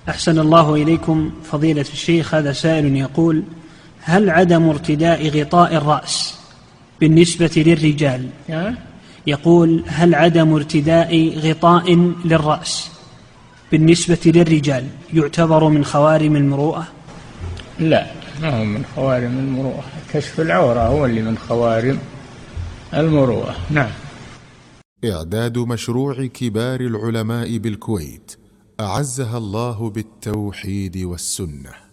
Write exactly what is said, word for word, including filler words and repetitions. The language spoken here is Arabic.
أحسن الله إليكم فضيلة الشيخ. هذا سائل يقول: هل عدم ارتداء غطاء الرأس بالنسبة للرجال، يقول هل عدم ارتداء غطاء للرأس بالنسبة للرجال يعتبر من خوارم المروءة؟ لا، ما هو من خوارم المروءة. كشف العورة هو اللي من خوارم المروءة. نعم. إعداد مشروع كبار العلماء بالكويت أعزها الله بالتوحيد والسنة.